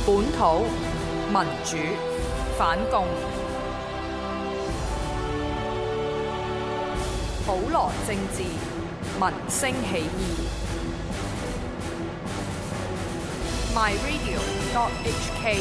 本土民主反共，普羅政治民聲起義。myradio.hk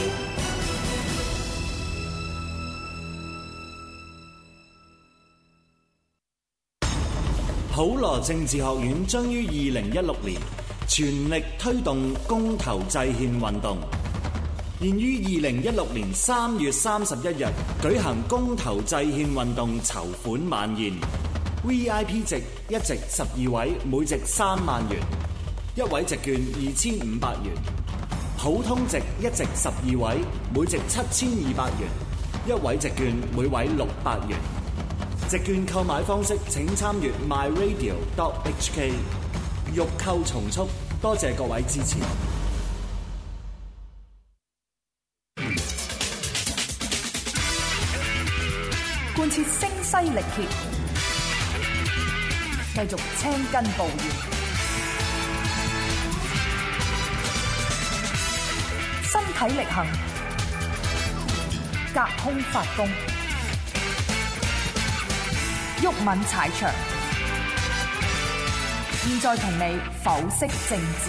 普羅政治學院將於2016年全力推動公投制憲運動，現於2016年3月31日舉行公投制憲運動籌款晚宴。VIP 席一席12位，每席3萬元，一位席券2500元；普通席一席12位，每席7200元，一位席券每位600元。席券購買方式請參閱 myradio.hk。欲購從速，多謝各位支持。 貫徹聲嘶力竭，繼續青筋暴現，身體力行，隔空發功，毓民踩場。現在同你剖析政治。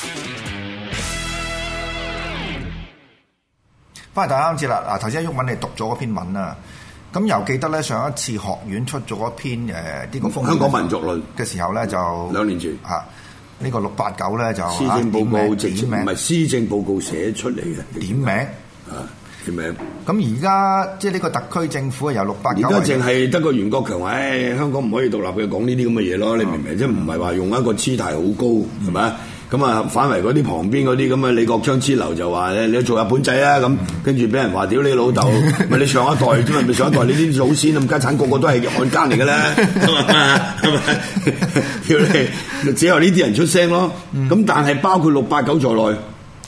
翻嚟第三節啦！嗱，頭先毓民你讀咗嗰篇文啦，咁又記得咧上一次學院出咗一篇呢個香港民族論嘅時候咧，就 2年前嚇呢個689咧就施政報告直點名， 唔係施政報告寫出嚟嘅點名啊點名。 咁而家即係呢個特區政府由689， 而家淨係得個袁國強話，香港唔可以獨立嘅，講呢啲咁嘅嘢咯，你明唔明？即係唔係話用一個姿態好高係咪？咁啊，反為嗰啲旁邊嗰啲咁啊，李國章之流就話咧，你做日本仔啦咁，跟住俾人話屌你老豆，咪你上一代啫嘛，咪上一代你啲祖先咁家產個個都係漢奸嚟㗎啦，係咪？屌你，只有呢啲人出聲咯。咁但係包括689在內。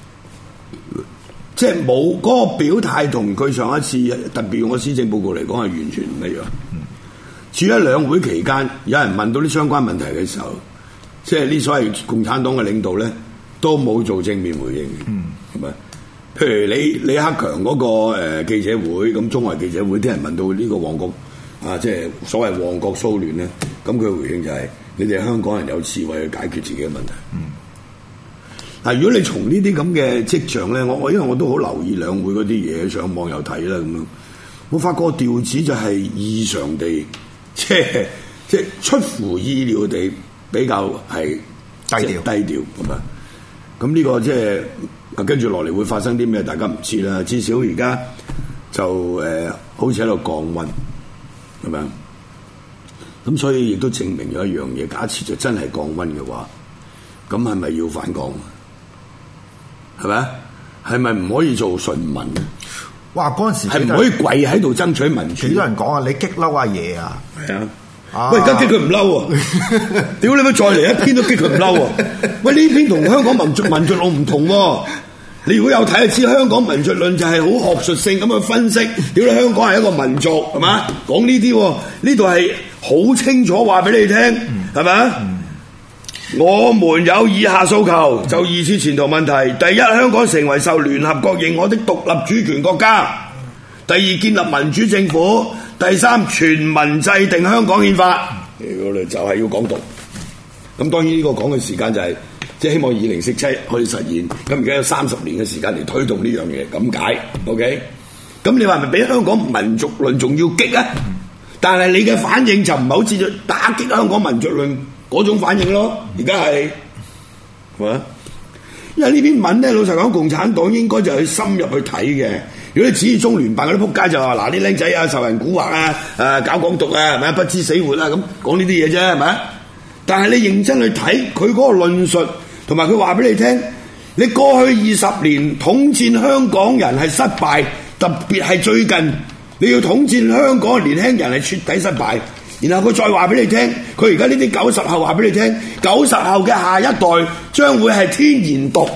即係冇嗰個表態同佢上一次特別用個施政報告嚟講係完全唔一樣。至於喺兩會期間，有人問到啲相關問題嘅時候，即係呢所謂共產黨嘅領導咧，都冇做正面回應嘅，係咪？譬如李克強嗰個記者會，咁中環記者會啲人問到呢個旺角啊，即係所謂旺角騷亂咧，咁佢回應就係、你哋香港人有智慧去解決自己嘅問題。嗱，如果你從呢啲咁嘅跡象咧，我因為我都好留意兩會嗰啲嘢，上網又睇啦咁樣，我發覺調子就係異常地，即係出乎意料地比較係低調咁啊！咁呢個即係跟住落嚟會發生啲咩，大家唔知啦。至少而家就好似喺度降溫，係咪啊？咁所以亦都證明咗一樣嘢，假設就真係降溫嘅話，咁係咪要反抗？係咪？係咪唔可以做順民啊？ 哇！嗰陣時係唔可以跪喺度爭取民主？ 幾多人講啊？你激嬲阿爺啊？ 係啊！喂，而家激佢唔嬲喎！屌你咪再嚟一篇都激佢唔嬲喎！喂，呢篇同香港民族論唔同喎！你如果有睇就知，香港民族論就係好學術性咁去分析。屌你香港係一個民族係嘛？講呢啲喎，呢度係好清楚話俾你聽，係咪？我們有以下訴求，就二次前途問題：第一，香港成為受聯合國認可的獨立主權國家；第二，建立民主政府；第三，全民制定香港憲法。我哋就係要講獨。咁當然呢個講嘅時間就係即係希望2047可以實現。咁而家有30年嘅時間嚟推動呢樣嘢，咁解 OK？咁你話係咪比香港民族論仲要激啊？但係你嘅反應就唔係好似打擊香港民族論嗰種反應咯，而家係嘛？因為呢篇文咧，老實講，共產黨應該就去深入去睇嘅。如果你指意中聯辦嗰啲仆街就話嗱啲僆仔啊受人蠱惑啊，搞港獨啊，係咪不知死活啊咁講呢啲嘢啫，係咪？但係你認真去睇佢嗰個論述，同埋佢話俾你聽，你過去20年統戰香港人係失敗，特別係最近你要統戰香港嘅年輕人係徹底失敗。然後佢再話俾你聽，佢而家呢啲90後話俾你聽，90後嘅下一代將會係天然獨，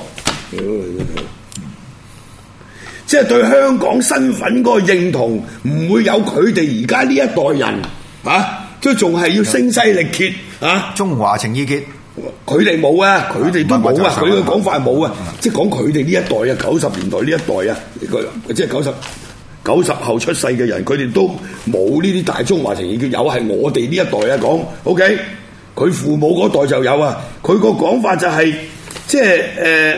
即係對香港身份嗰個認同唔會有佢哋而家呢一代人即係仲係要聲嘶力竭中華情意結佢哋冇啊，佢哋都冇啊，佢嘅講法係冇啊，即係講佢哋呢一代啊，90年代呢一代啊，即係90後出世嘅人，佢哋都冇呢啲大中華情義，有係我哋呢一代啊講 ，OK， 佢父母嗰代就有啊，佢個講法就係、即係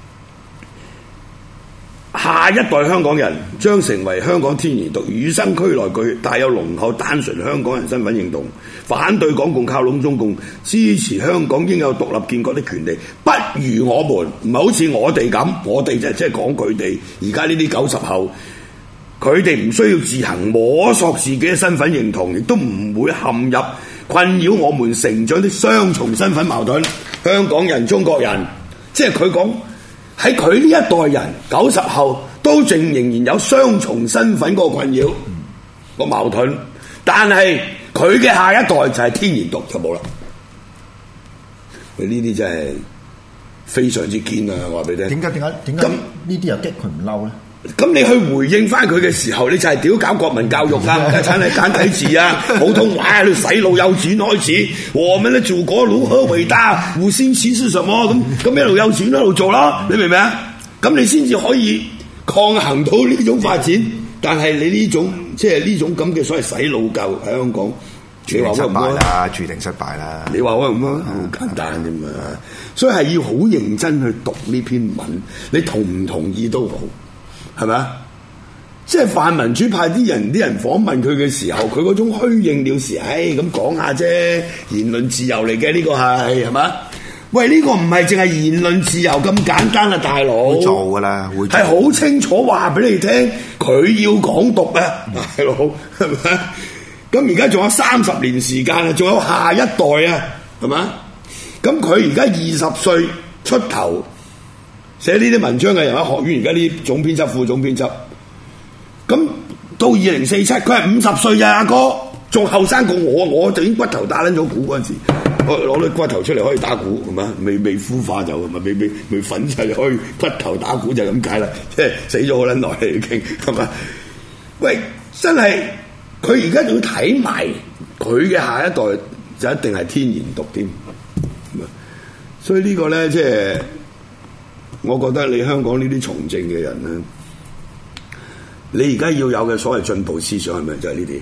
下一代香港人將成為香港天然獨與生俱來具帶有濃厚單純香港人身份認同，反對港共靠攏中共，支持香港應有獨立建國的權利，不如我們唔係好似我哋咁，我哋就即係講佢哋而家呢啲90後，佢哋唔需要自行摸索自己嘅身份認同，亦都唔會陷入困擾我們成長的雙重身份矛盾。香港人、中國人，即係佢講。喺佢呢一代人90後都仍然有雙重身份嗰個困擾個矛盾，但係佢嘅下一代就係天然獨就冇啦。佢呢啲真係非常之堅啊！我話俾你聽。點解咁呢啲又激佢唔嬲咧？ 咁你去回應翻佢嘅時候，你就係屌搞國民教育啊，產係簡體字啊，普通話喺度洗腦幼稚園開始，我們的祖國如何偉大，五星旗是什麼咁一路幼稚園一路做啦，你明唔明啊？咁你先至可以抗衡到呢種發展，但係你呢種即係呢種咁嘅所謂洗腦教育喺香港， 你話失敗啦，注定失敗啦。 你話喂唔好簡單啫嘛，所以係要好認真去讀呢篇文，你同唔同意都好。係咪啊？即係泛民主派啲人訪問佢嘅時候，佢嗰種虛應了事，咁講下啫，言論自由嚟嘅呢個係咪？喂，呢個唔係淨係言論自由咁簡單啊，大佬。會做㗎啦，會做。係好清楚話俾你聽，佢要港獨啊，大佬係咪？咁而家仲有30年時間啊，仲有下一代啊，係咪？咁佢而家20歲出頭。寫呢啲文章嘅人喺學院，而家啲總編輯、副總編輯，咁到2047，佢係50歲啊，阿哥，仲後生過我就已經骨頭打撚咗鼓嗰陣時，攞啲骨頭出嚟可以打鼓，係嘛？未孵化就係咪？未粉就可以骨頭打鼓就咁解啦，即係死咗好撚耐已經，係嘛？喂，真係佢而家仲要睇埋佢嘅下一代，就一定係天然獨添，所以呢個咧即係。我覺得你香港呢啲從政嘅人咧，你而家要有嘅所謂進步思想係咪就係呢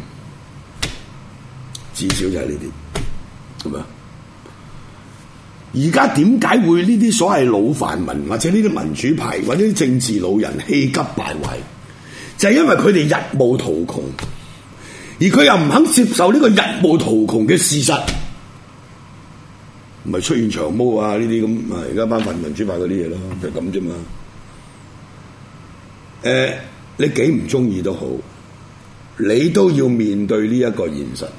啲？至少就係呢啲，係咪？而家點解會呢啲所謂老泛民或者呢啲民主派或者啲政治老人氣急敗壞？就係因為佢哋日暮途窮，而佢又唔肯接受呢個日暮途窮嘅事實。咪出現長毛啊！呢啲咁啊，而家班泛民主派嗰啲嘢咯，就咁啫嘛。你幾唔中意都好，你都要面對呢一個現實。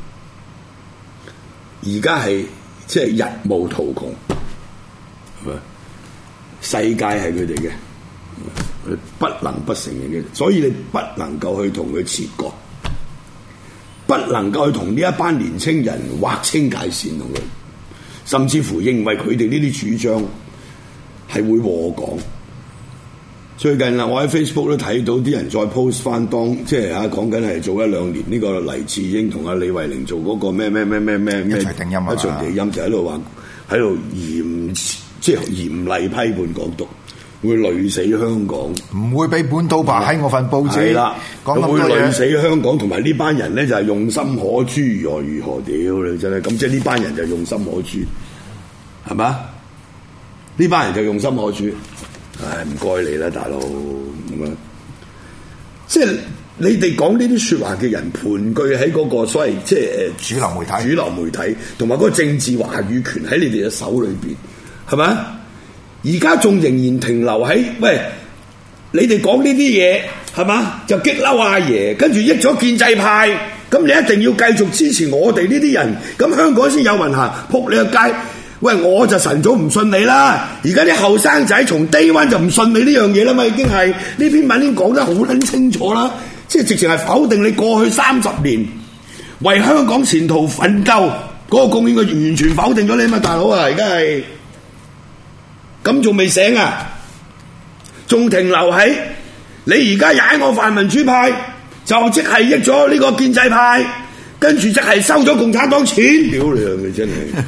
而家係即係日暮途窮，係咪？世界係佢哋嘅，你不能不承認嘅，所以你不能夠去同佢切割，不能夠去同呢一班年青人劃清界線同佢。甚至乎認為佢哋呢啲主張係會禍港。最近啦，我喺 Facebook 都睇到啲人再 post 翻當即係講緊係做1-2年呢個黎智英同阿李慧玲做嗰個咩一齊定音啊， 一齊定音就喺度話喺度即係嚴厲批判港獨，會累死香港， 唔會俾本土派喺我份報紙。係啦， 咁會累死香港，同埋呢班人咧就係用心可誅，如何屌你真係咁，即係呢班人就用心可誅，係嘛？呢班人就用心可誅，唉，唔該你啦，大佬咁啊！即係你哋講呢啲説話嘅人，盤踞喺嗰個所謂即係主流媒體，同埋嗰個政治話語權喺你哋嘅手裏邊，係咪？而家仲仍然停留喺喂，你哋講呢啲嘢係嘛？就激嬲阿爺，跟住益咗建制派，咁你一定要繼續支持我哋呢啲人，咁香港先有運行。撲你個街！喂，我就晨早唔信你啦，而家啲後生仔從 day one 就唔信你呢樣嘢啦嘛，已經係呢篇文已經講得好撚清楚啦，即係直情係否定你過去30年為香港前途奮鬥嗰個貢獻，佢完全否定咗你嘛，大佬啊！而家係。咁仲未醒啊？仲停留喺你而家踩我泛民主派，就即係益咗呢個建制派，跟住即係收咗共產黨錢。屌你啊！你真係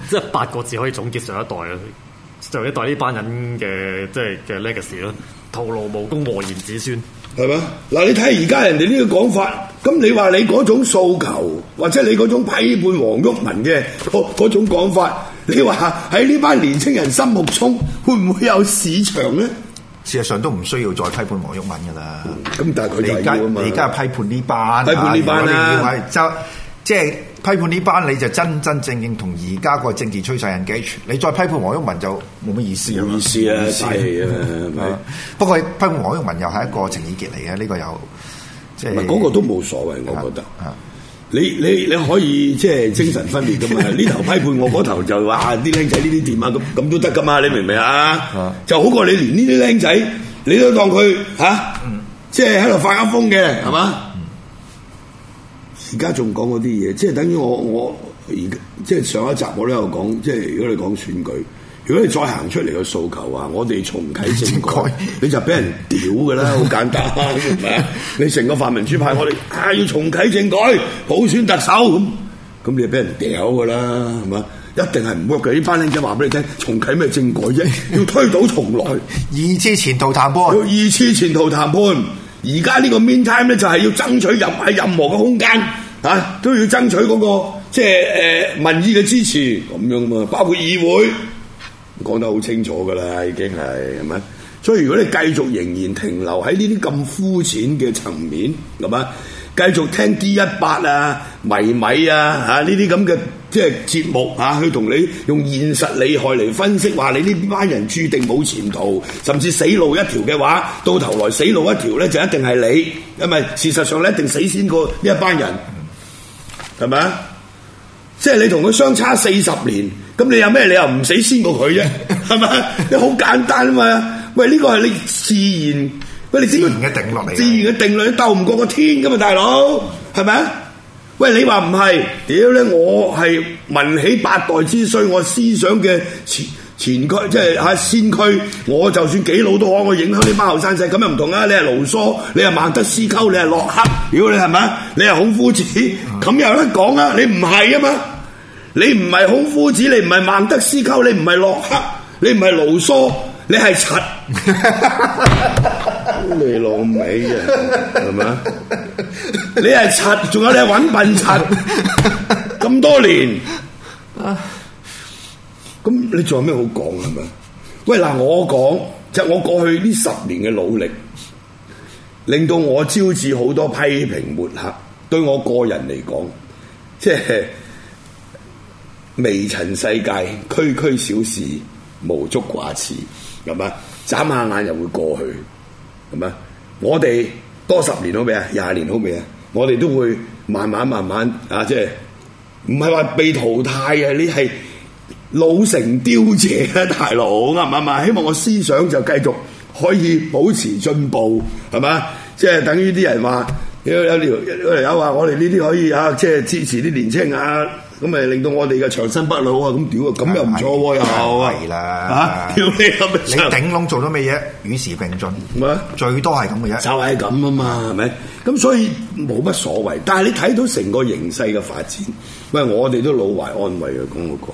即係8個字可以總結上一代啊，上一代呢班人嘅即係嘅 legacy 咯，徒勞無功，禍延子孫。 係嘛？嗱，你睇而家人哋呢個講法，咁你話你嗰種訴求，或者你嗰種批判黃毓民嘅嗰種講法，你話喺呢班年青人心目中會唔會有市場咧？ 事實上都唔需要再批判黃毓民噶啦。 咁但係佢就係要啊嘛。 你而家係批判呢班， 批判呢班啦。 即係批判呢班，你就真真正正同而家個政治趨勢 engage。你再批判黃毓民就冇乜意思。冇意思啊！嘥氣啊！咪不過批判黃毓民又係一個情意結嚟嘅，呢個又即係嗰個都冇所謂，我覺得。你可以即係精神分裂噶嘛？呢頭批判我，嗰頭就話啲僆仔呢啲掂啊，咁都得噶嘛？你明唔明啊？就好過你連呢啲僆仔你都當佢即係喺度發噏風嘅，係嘛？而家仲講嗰啲嘢，即係等於我而即係上一集我都有講，即係如果你講選舉，如果你再行出嚟嘅訴求啊，我哋重啟政改，你就俾人屌㗎啦，好簡單，係咪啊？你成個泛民主派，我哋要重啟政改，普選特首咁你就俾人屌㗎啦，係嘛？一定係唔 work 嘅，呢班僆仔話俾你聽，重啟咩政改啫？要推倒重來， 二次前途談判， 二次前途談判。而家呢個 meantime 咧，就係要爭取喺任何嘅空間都要爭取嗰個即係民意嘅支持咁樣嘛，包括議會講得好清楚噶啦，已經係咪？所以如果你繼續仍然停留喺呢啲咁膚淺嘅層面，係嘛？繼續聽 D18 啊、迷米啊呢啲咁嘅即係節目去同你用現實利害嚟分析，話你呢班人注定冇前途，甚至死路一條嘅話，到頭來死路一條咧就一定係你，因為事實上你一定死先過呢一班人，係咪啊？即係你同佢相差40年，咁你有咩理由唔死先過佢啫？係咪？你好簡單啊嘛！喂，呢個係你自然。喂，你自然嘅定律嚟，自然嘅定律鬥唔過個天噶嘛，大佬，係咪啊？喂，你話唔係？屌咧，我係文起8代之衰，我思想嘅前驅，即係先驅，我就算幾老都可以影響呢班後生仔，咁又唔同啊！你係盧梭，你係孟德斯鳩，你係洛克，屌你係咪啊？你係孔夫子，咁有得講啊？你唔係啊嘛？你唔係孔夫子，你唔係孟德斯鳩，你唔係洛克，你唔係盧梭，你係柒。你老味嘅係咪？你係柒，仲有你係揾笨柒，咁多年，咁你仲有咩好講係咪？喂嗱，我講就係我過去呢10年嘅努力，令到我招致好多批評抹黑，對我個人嚟講，即係微塵世界，區區小事，無足掛齒，係咪？眨下眼又會過去。係咪？我哋多10年好未啊？20年好未啊？我哋都會慢慢即係唔係話被淘汰啊？你係老成凋謝啊，大佬啱唔啱啊？希望我思想就繼續可以保持進步，係嘛？即係等於啲人話有條友話我哋呢啲可以即係支持啲年青啊。咁咪令到我哋嘅長生不老啊！咁屌啊，咁又唔錯喎，又係啦，屌你頂籠做咗咩嘢？與時並進，最多係咁嘅啫， 就係咁啊嘛，係咪？咁所以冇乜所謂。但係你睇到成個形勢嘅發展，喂，我哋都老懷安慰嘅，講。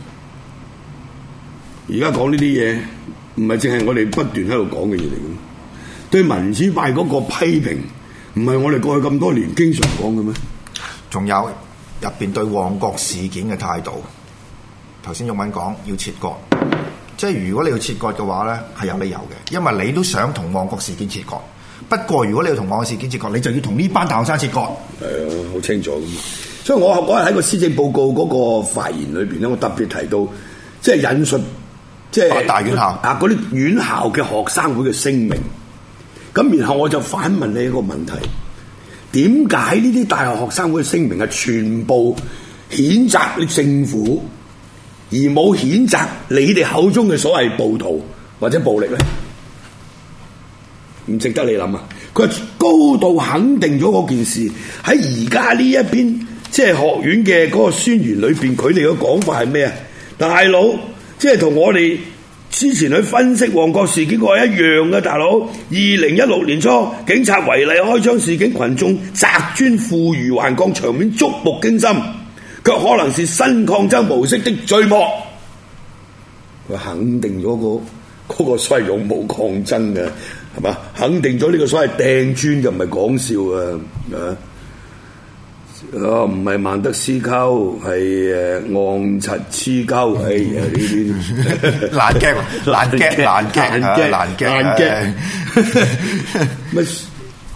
而家講呢啲嘢，唔係淨係我哋不斷喺度講嘅嘢嚟嘅。對民主派嗰個批評，唔係我哋過去咁多年經常講嘅咩？ 仲有。入邊對旺角事件嘅態度，頭先毓民講要切割，即係如果你要切割嘅話咧，係有理由嘅，因為你都想同旺角事件切割。不過如果你要同旺角事件切割，你就要同呢班大學生切割。係啊， 好清楚咁。所以我嗰日喺個施政報告嗰個發言裏邊咧，我特別提到，即係引述，即係八大院校嗰啲院校嘅學生會嘅聲明。咁然後我就反問你一個問題。點解呢啲大學學生會嘅聲明係全部譴責你政府，而冇譴責你哋口中嘅所謂暴徒或者暴力咧？唔值得你諗啊！佢高度肯定咗嗰件事。喺而家呢一篇即係學院嘅嗰個宣言裏邊，佢哋嘅講法係咩啊？大佬，即係同我哋之前去分析旺角事件嗰個一樣嘅，大佬。2016年初，警察違例開槍事件，群眾擲磚負隅頑抗，場面觸目驚心。 卻可能是新抗爭模式的序幕。佢肯定咗嗰個所謂勇武抗爭嘅，係嘛？肯定咗呢個所謂掟磚就唔係講笑啊！唔係孟德斯鳩，係昂柒黐鳩，哎呀呢啲爛 gag， 乜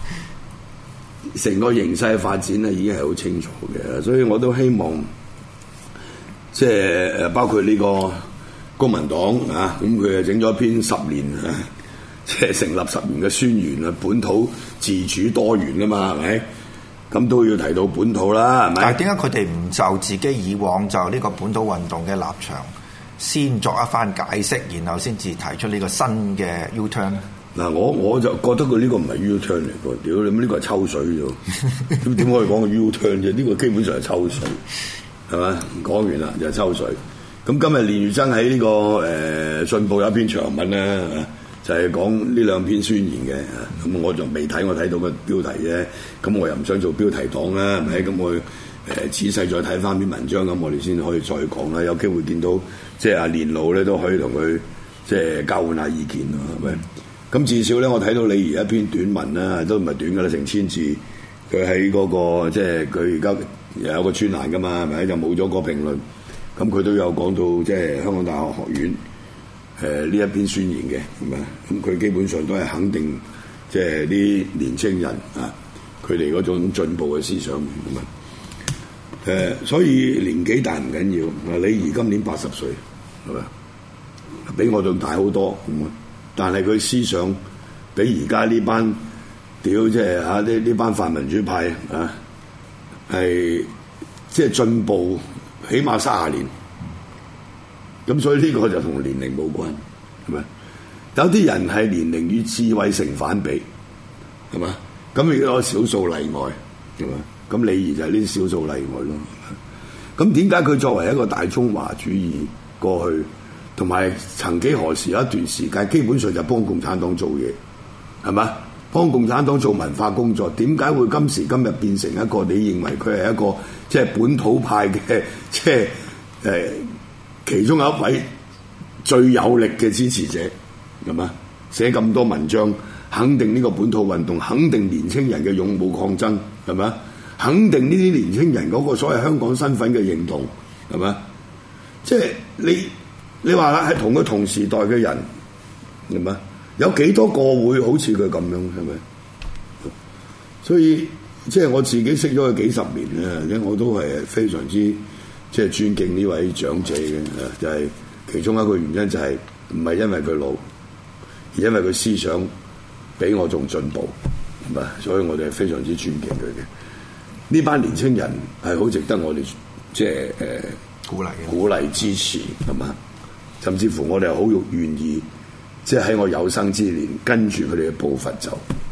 成個形勢發展咧已經係好清楚嘅，所以我都希望即係包括呢個公民黨啊，咁佢就整咗篇10年啊，即係成立10年嘅宣言啊，本土自主多元啊嘛，係咪？咁都要提到本土啦，係咪？ 但係點解佢哋唔就自己以往就呢個本土運動嘅立場先作一番解釋，然後先至提出呢個新嘅 U-turn 咧？ 嗱，我就覺得佢呢個唔係 U-turn 嚟㗎，屌你乜呢個係抽水啫？咁點可以講個 U-turn 啫？呢個基本上係抽水，係咪？講完啦就係抽水。咁今日連月增喺呢個信報有一篇長文咧，就係講呢兩篇宣言嘅。咁我就未睇，我睇到個標題啫。咁我又唔想做標題黨啦，係咪？咁我仔細再睇翻篇文章，咁我哋先可以再講啦。有機會見到即係阿連路咧，都可以同佢即係交換下意見咯，係咪？咁至少咧，我睇到李怡一篇短文啦，都唔係短㗎啦，成1000字。佢喺嗰個即係佢而家有個專欄㗎嘛，係咪？就冇咗個評論。咁佢都有講到即係香港大學學院呢一篇宣言嘅，咁啊，咁佢基本上都係肯定即係啲年青人啊，佢哋嗰種進步嘅思想咁啊。所以年紀大唔緊要，李怡今年80歲，係咪？比我仲大好多咁啊！但係佢思想比而家呢班屌即係嚇呢班泛民主派啊，係即係進步起碼30年。咁所以呢個就同年齡冇關，係咪？有啲人係年齡與智慧成反比，係嘛？咁亦都有少數例外，係嘛？咁李怡就係呢啲少數例外咯。咁點解佢作為一個大中華主義過去？同埋曾幾何時有一段時間，基本上就幫共產黨做嘢，係嘛？幫共產黨做文化工作，點解會今時今日變成一個你認為佢係一個即係本土派嘅即係其中有一位最有力嘅支持者，係嘛？寫咁多文章，肯定呢個本土運動，肯定年青人嘅勇武抗爭，係嘛？肯定呢啲年青人嗰個所謂香港身份嘅認同，係嘛？即係你話啦，係同佢同時代嘅人，係咪？有幾多個會好似佢咁樣，係咪？所以即係我自己識咗佢幾10年咧，我都係非常之即係尊敬呢位長者嘅，就係其中一個原因就係唔係因為佢老，而因為佢思想比我仲進步，係咪？所以我哋係非常之尊敬佢嘅。呢班年青人係好值得我哋即係鼓勵支持，係嘛？甚至乎我哋好願意，即係喺我有生之年跟住佢哋嘅步伐走，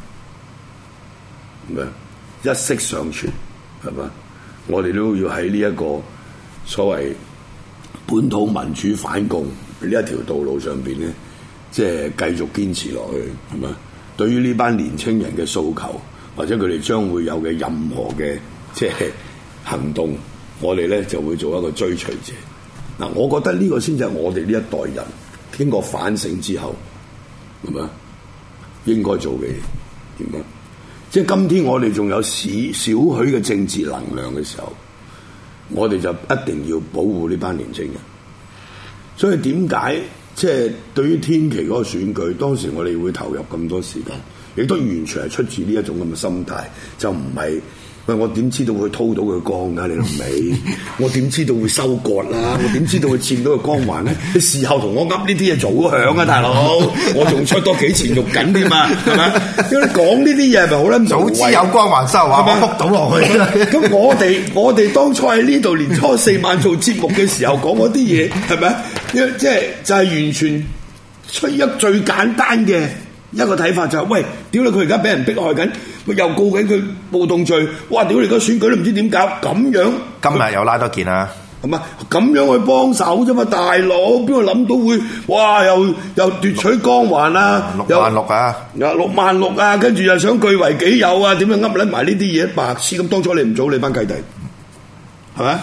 咁樣一息尚存，係嘛？我哋都要喺呢一個所謂本土民主反共呢一條道路上邊咧，即係繼續堅持落去，係嘛？對於呢班年青人嘅訴求，或者佢哋將會有嘅任何嘅即係行動，我哋咧就會做一個追隨者。嗱，我覺得呢個先至係我哋呢一代人經過反省之後，係咪應該做嘅嘢？點啊？即係今天我哋仲有少許嘅政治能量嘅時候，我哋就一定要保護呢班年青人。所以點解即係對於天琦嗰個選舉，當時我哋會投入咁多時間，亦都完全係出自呢一種咁嘅心態，就唔係。喂，我點知道會掏到佢光㗎？你老味，我點知道會收割啦？我點知道會佔到個光環咧？你事後同我噏呢啲嘢早響啊，大佬！我仲出多幾錢肉緊添嘛，係咪？因為你講呢啲嘢係咪好撚早知有光環收啊，我撲到落去。 咁我哋當初喺呢度年初4晚做節目嘅時候講嗰啲嘢係咪？即係就係完全出一最簡單嘅一個睇法就係、是，喂，屌你！佢而家俾人迫害緊。佢又告緊佢暴動罪，哇！屌你個選舉都唔知點搞，咁樣今日又拉多件啦， 係嘛？咁樣去幫手啫嘛，大佬邊個諗到會哇？又奪取光環啊 ！66000啊 ，66000啊，跟住又想據為己有啊？點樣噏撚埋呢啲嘢白痴咁？當初你唔早你班契弟係咪？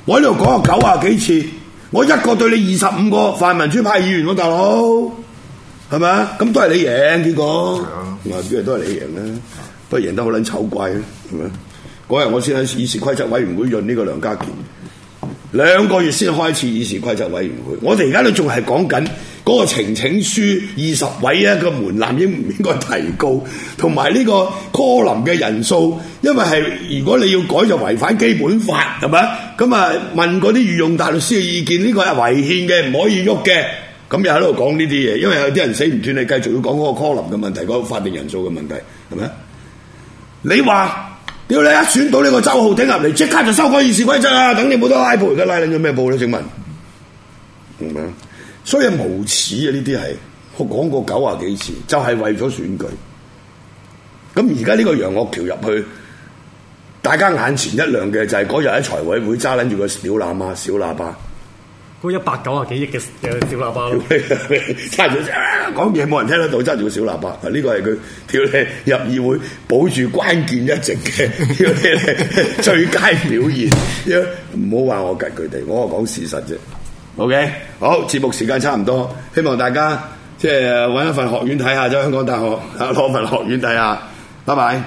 我喺度講咗90幾次，我一個對你25個泛民主派議員喎，大佬係咪啊？咁都係你贏結果，都係你贏啦，不過贏得好撚醜怪啊，係咪？嗰日我先喺議事規則委員會潤呢個梁家傑，2個月先開始議事規則委員會，我哋而家都仲係講緊嗰個呈請書20位啊個門檻應唔應該提高，同埋呢個 quorum 嘅人數，因為係如果你要改就違反基本法係咪？咁啊問嗰啲御用大律師嘅意見，呢個係違憲嘅，唔可以喐嘅。咁又喺度講呢啲嘢，因為有啲人死唔斷，你繼續要講嗰個 quorum 嘅問題，嗰個法定人數嘅問題係咪？你話？屌你一選到呢個周浩鼎入嚟，即刻就修改議事規則啊！等你冇得拉布，而家拉撚咗咩布咧？請問，明唔明？所以無恥啊！呢啲係我講過90幾次，就係為咗選舉。咁而家呢個楊岳橋入去，大家眼前一亮嘅就係嗰日喺財委會揸撚住個小喇叭。 嗰190幾億嘅小喇叭咯， 揸住講嘢冇人聽得到，揸住個小喇叭。呢個係佢跳你入議會保住關鍵一席嘅跳你最佳表現。唔好話我吉佢哋，我講事實啫。OK， 好，節目時間差唔多，希望大家即係揾一份學院睇下，即係香港大學攞份學院睇下。拜拜。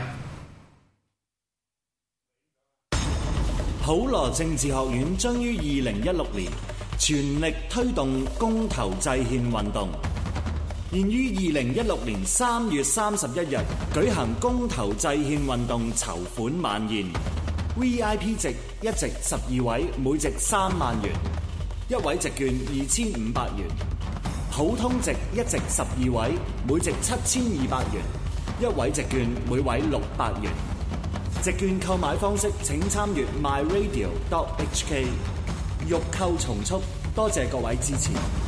普羅政治學院將於2016年全力推動公投制憲運動，現於2016年3月31日舉行公投制憲運動籌款晚宴。VIP 席一席12位，每席3萬元；一位席券2500元。普通席一席12位，每席7200元；一位席券每位600元。席券購買方式請參閱 myradio.hk。欲購從速，多謝各位支持。